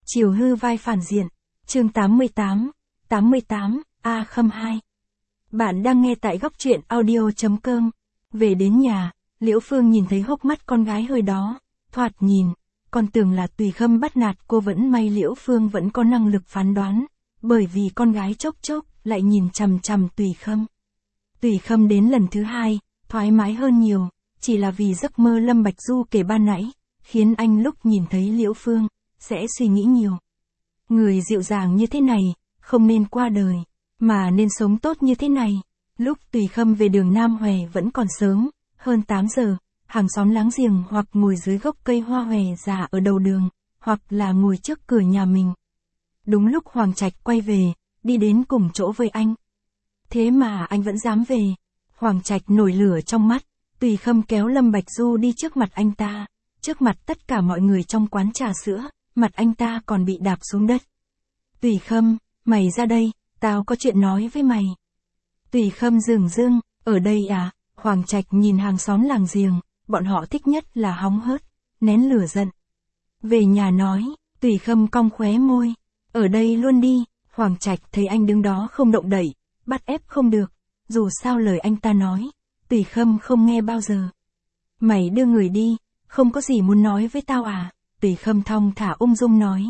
Chiều hư vai phản diện. Chương 88. A Khâm 2. Bạn đang nghe tại góc truyện audio.com. Về đến nhà, Liễu Phương nhìn thấy hốc mắt con gái hơi đó, thoạt nhìn, còn tưởng là Tùy Khâm bắt nạt cô, vẫn may Liễu Phương vẫn có năng lực phán đoán, bởi vì con gái chốc chốc lại nhìn chằm chằm Tùy Khâm. Tùy Khâm đến lần thứ hai, thoải mái hơn nhiều, chỉ là vì giấc mơ Lâm Bạch Du kể ban nãy, khiến anh lúc nhìn thấy Liễu Phương, sẽ suy nghĩ nhiều. Người dịu dàng như thế này, không nên qua đời, mà nên sống tốt như thế này. Lúc Tùy Khâm về đường Nam Hòe vẫn còn sớm, hơn 8 giờ, hàng xóm láng giềng hoặc ngồi dưới gốc cây hoa hòe già ở đầu đường, hoặc là ngồi trước cửa nhà mình. Đúng lúc Hoàng Trạch quay về, đi đến cùng chỗ với anh. Thế mà anh vẫn dám về. Hoàng Trạch nổi lửa trong mắt, Tùy Khâm kéo Lâm Bạch Du đi trước mặt anh ta, trước mặt tất cả mọi người trong quán trà sữa, mặt anh ta còn bị đạp xuống đất. Tùy Khâm, mày ra đây, tao có chuyện nói với mày. Tùy Khâm dửng dưng, ở đây à? Hoàng Trạch nhìn hàng xóm làng giềng, bọn họ thích nhất là hóng hớt, nén lửa giận. Về nhà nói, Tùy Khâm cong khóe môi, ở đây luôn đi. Hoàng Trạch thấy anh đứng đó không động đậy, bắt ép không được, dù sao lời anh ta nói, Tùy Khâm không nghe bao giờ. Mày đưa người đi, không có gì muốn nói với tao à? Tùy Khâm thong thả ung dung nói.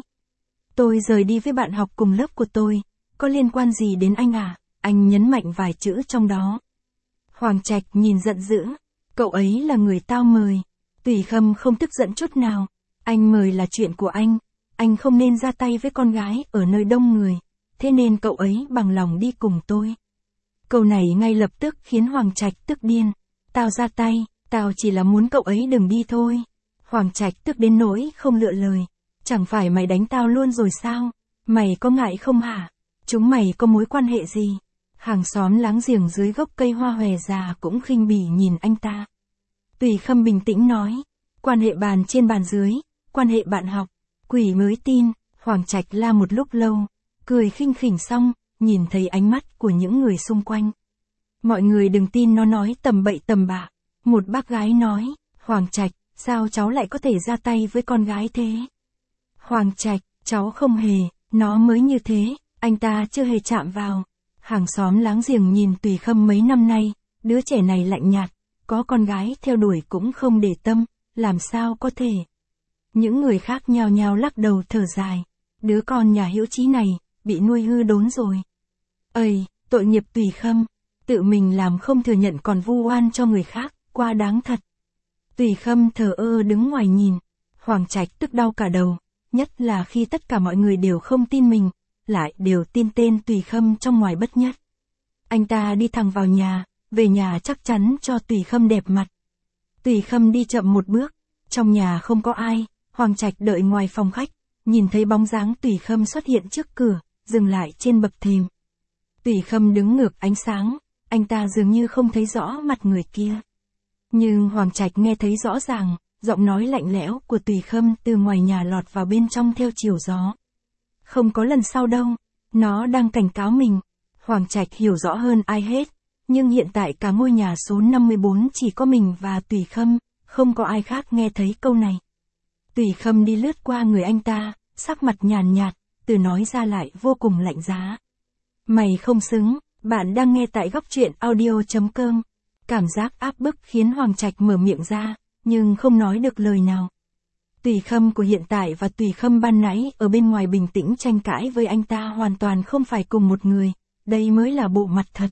Tôi rời đi với bạn học cùng lớp của tôi, có liên quan gì đến anh à? Anh nhấn mạnh vài chữ trong đó. Hoàng Trạch nhìn giận dữ, cậu ấy là người tao mời. Tùy Khâm không tức giận chút nào, anh mời là chuyện của anh không nên ra tay với con gái ở nơi đông người, thế nên cậu ấy bằng lòng đi cùng tôi. Câu này ngay lập tức khiến Hoàng Trạch tức điên. Tao ra tay, tao chỉ là muốn cậu ấy đừng đi thôi. Hoàng Trạch tức đến nỗi không lựa lời. Chẳng phải mày đánh tao luôn rồi sao? Mày có ngại không hả? Chúng mày có mối quan hệ gì? Hàng xóm láng giềng dưới gốc cây hoa hòe già cũng khinh bỉ nhìn anh ta. Tùy Khâm bình tĩnh nói, quan hệ bàn trên bàn dưới, quan hệ bạn học, quỷ mới tin. Hoàng Trạch la một lúc lâu, cười khinh khỉnh xong, nhìn thấy ánh mắt của những người xung quanh. Mọi người đừng tin nó nói tầm bậy tầm bạ. Một bác gái nói, Hoàng Trạch, sao cháu lại có thể ra tay với con gái thế? Hoàng Trạch, cháu không hề, nó mới như thế, anh ta chưa hề chạm vào. Hàng xóm láng giềng nhìn Tùy Khâm mấy năm nay, đứa trẻ này lạnh nhạt, có con gái theo đuổi cũng không để tâm, làm sao có thể. Những người khác nhao nhao lắc đầu thở dài, đứa con nhà Hiễu Chí này, bị nuôi hư đốn rồi. Ây, tội nghiệp Tùy Khâm, tự mình làm không thừa nhận còn vu oan cho người khác, quá đáng thật. Tùy Khâm thờ ơ đứng ngoài nhìn, Hoàng Trạch tức đau cả đầu, nhất là khi tất cả mọi người đều không tin mình, lại đều tin tên Tùy Khâm trong ngoài bất nhất. Anh ta đi thẳng vào nhà, về nhà chắc chắn cho Tùy Khâm đẹp mặt. Tùy Khâm đi chậm một bước, trong nhà không có ai, Hoàng Trạch đợi ngoài phòng khách, nhìn thấy bóng dáng Tùy Khâm xuất hiện trước cửa, dừng lại trên bậc thềm. Tùy Khâm đứng ngược ánh sáng, anh ta dường như không thấy rõ mặt người kia. Nhưng Hoàng Trạch nghe thấy rõ ràng, giọng nói lạnh lẽo của Tùy Khâm từ ngoài nhà lọt vào bên trong theo chiều gió. Không có lần sau đâu, nó đang cảnh cáo mình. Hoàng Trạch hiểu rõ hơn ai hết, nhưng hiện tại cả ngôi nhà số 54 chỉ có mình và Tùy Khâm, không có ai khác nghe thấy câu này. Tùy Khâm đi lướt qua người anh ta, sắc mặt nhàn nhạt, từ nói ra lại vô cùng lạnh giá. Mày không xứng. Bạn đang nghe tại góc truyện audio.com. Cảm giác áp bức khiến Hoàng Trạch mở miệng ra, nhưng không nói được lời nào. Tùy Khâm của hiện tại và Tùy Khâm ban nãy ở bên ngoài bình tĩnh tranh cãi với anh ta hoàn toàn không phải cùng một người, đây mới là bộ mặt thật.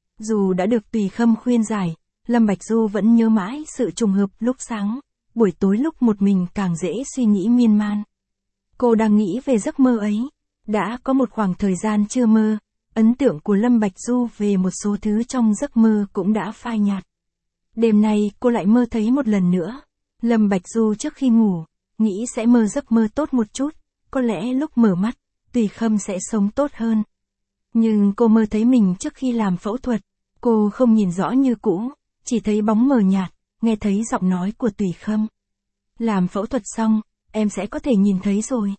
Dù đã được Tùy Khâm khuyên giải, Lâm Bạch Du vẫn nhớ mãi sự trùng hợp lúc sáng, buổi tối lúc một mình càng dễ suy nghĩ miên man. Cô đang nghĩ về giấc mơ ấy, đã có một khoảng thời gian chưa mơ. Ấn tượng của Lâm Bạch Du về một số thứ trong giấc mơ cũng đã phai nhạt. Đêm nay cô lại mơ thấy một lần nữa. Lâm Bạch Du trước khi ngủ, nghĩ sẽ mơ giấc mơ tốt một chút, có lẽ lúc mở mắt, Tùy Khâm sẽ sống tốt hơn. Nhưng cô mơ thấy mình trước khi làm phẫu thuật, cô không nhìn rõ như cũ, chỉ thấy bóng mờ nhạt, nghe thấy giọng nói của Tùy Khâm. Làm phẫu thuật xong, em sẽ có thể nhìn thấy rồi.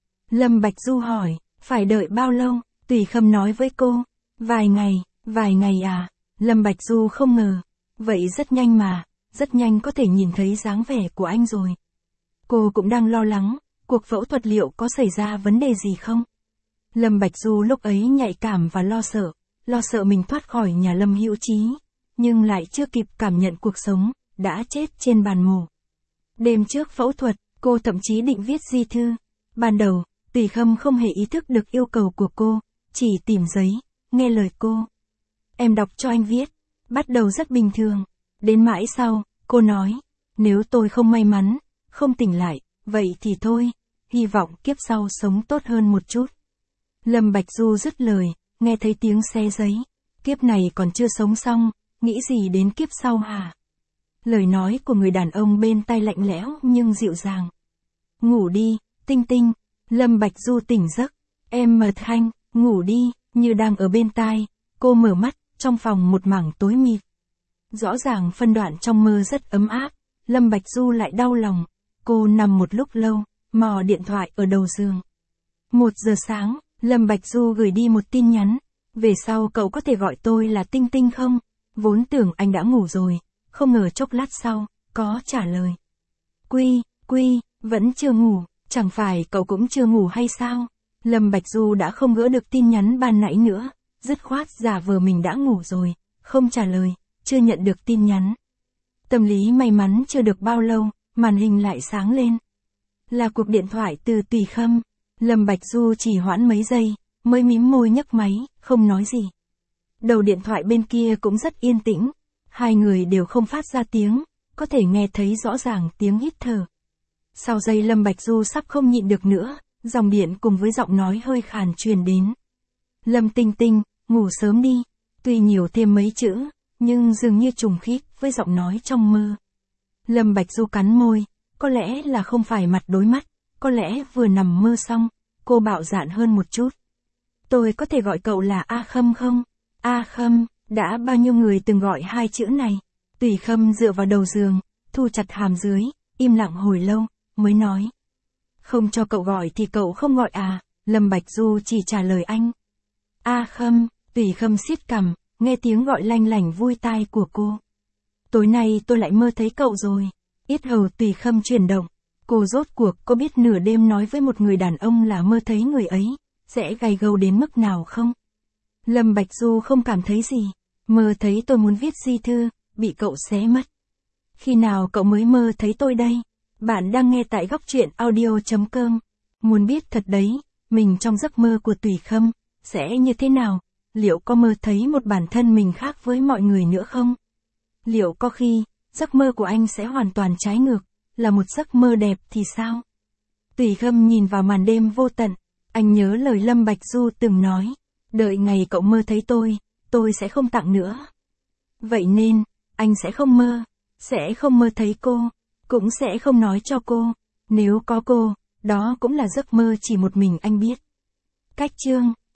Lâm Bạch Du hỏi, phải đợi bao lâu? Tùy Khâm nói với cô, vài ngày à? Lâm Bạch Du không ngờ, vậy rất nhanh mà, rất nhanh có thể nhìn thấy dáng vẻ của anh rồi. Cô cũng đang lo lắng, cuộc phẫu thuật liệu có xảy ra vấn đề gì không? Lâm Bạch Du lúc ấy nhạy cảm và lo sợ mình thoát khỏi nhà Lâm Hữu Trí, nhưng lại chưa kịp cảm nhận cuộc sống, đã chết trên bàn mổ. Đêm trước phẫu thuật, cô thậm chí định viết di thư. Ban đầu, Tùy Khâm không hề ý thức được yêu cầu của cô, chỉ tìm giấy, nghe lời cô. Em đọc cho anh viết, bắt đầu rất bình thường. Đến mãi sau, cô nói, nếu tôi không may mắn, không tỉnh lại, vậy thì thôi, hy vọng kiếp sau sống tốt hơn một chút. Lâm Bạch Du dứt lời, nghe thấy tiếng xé giấy. Kiếp này còn chưa sống xong, nghĩ gì đến kiếp sau hả? Lời nói của người đàn ông bên tai lạnh lẽo nhưng dịu dàng. Ngủ đi, Tinh Tinh. Lâm Bạch Du tỉnh giấc. Em mờ Thanh, ngủ đi, như đang ở bên tai. Cô mở mắt, trong phòng một mảng tối mịt. Rõ ràng phân đoạn trong mơ rất ấm áp. Lâm Bạch Du lại đau lòng. Cô nằm một lúc lâu, mò điện thoại ở đầu giường. 1 giờ sáng, Lâm Bạch Du gửi đi một tin nhắn. Về sau cậu có thể gọi tôi là Tinh Tinh không? Vốn tưởng anh đã ngủ rồi, không ngờ chốc lát sau, có trả lời. Quy, vẫn chưa ngủ, chẳng phải cậu cũng chưa ngủ hay sao? Lâm Bạch Du đã không gỡ được tin nhắn ban nãy nữa, dứt khoát giả vờ mình đã ngủ rồi, không trả lời, chưa nhận được tin nhắn. Tâm lý may mắn chưa được bao lâu, màn hình lại sáng lên. Là cuộc điện thoại từ Tùy Khâm. Lâm Bạch Du chỉ hoãn mấy giây, mới mím môi nhấc máy, không nói gì. Đầu điện thoại bên kia cũng rất yên tĩnh, hai người đều không phát ra tiếng, có thể nghe thấy rõ ràng tiếng hít thở. Sau giây Lâm Bạch Du sắp không nhịn được nữa, dòng điện cùng với giọng nói hơi khàn truyền đến. Lâm Tinh Tinh, ngủ sớm đi. Tuy nhiều thêm mấy chữ, nhưng dường như trùng khít với giọng nói trong mơ. Lâm Bạch Du cắn môi, có lẽ là không phải mặt đối mắt, có lẽ vừa nằm mơ xong, cô bạo dạn hơn một chút. Tôi có thể gọi cậu là A Khâm không? A Khâm, đã bao nhiêu người từng gọi hai chữ này? Tùy Khâm dựa vào đầu giường, thu chặt hàm dưới, im lặng hồi lâu, mới nói. Không cho cậu gọi thì cậu không gọi à? Lâm Bạch Du chỉ trả lời anh. A Khâm, Tùy Khâm siết cằm, nghe tiếng gọi lanh lảnh vui tai của cô. Tối nay tôi lại mơ thấy cậu rồi. Yết hầu Tùy Khâm chuyển động. Cô rốt cuộc có biết nửa đêm nói với một người đàn ông là mơ thấy người ấy, sẽ gay gâu đến mức nào không? Lâm Bạch Du không cảm thấy gì. Mơ thấy tôi muốn viết di thư, bị cậu xé mất. Khi nào cậu mới mơ thấy tôi đây? Bạn đang nghe tại góc truyện audio.com. Muốn biết thật đấy, mình trong giấc mơ của Tùy Khâm, sẽ như thế nào? Liệu có mơ thấy một bản thân mình khác với mọi người nữa không? Liệu có khi, giấc mơ của anh sẽ hoàn toàn trái ngược, là một giấc mơ đẹp thì sao? Tùy Khâm nhìn vào màn đêm vô tận, anh nhớ lời Lâm Bạch Du từng nói, đợi ngày cậu mơ thấy tôi sẽ không tặng nữa. Vậy nên, anh sẽ không mơ thấy cô, cũng sẽ không nói cho cô, nếu có cô, đó cũng là giấc mơ chỉ một mình anh biết. Cách chương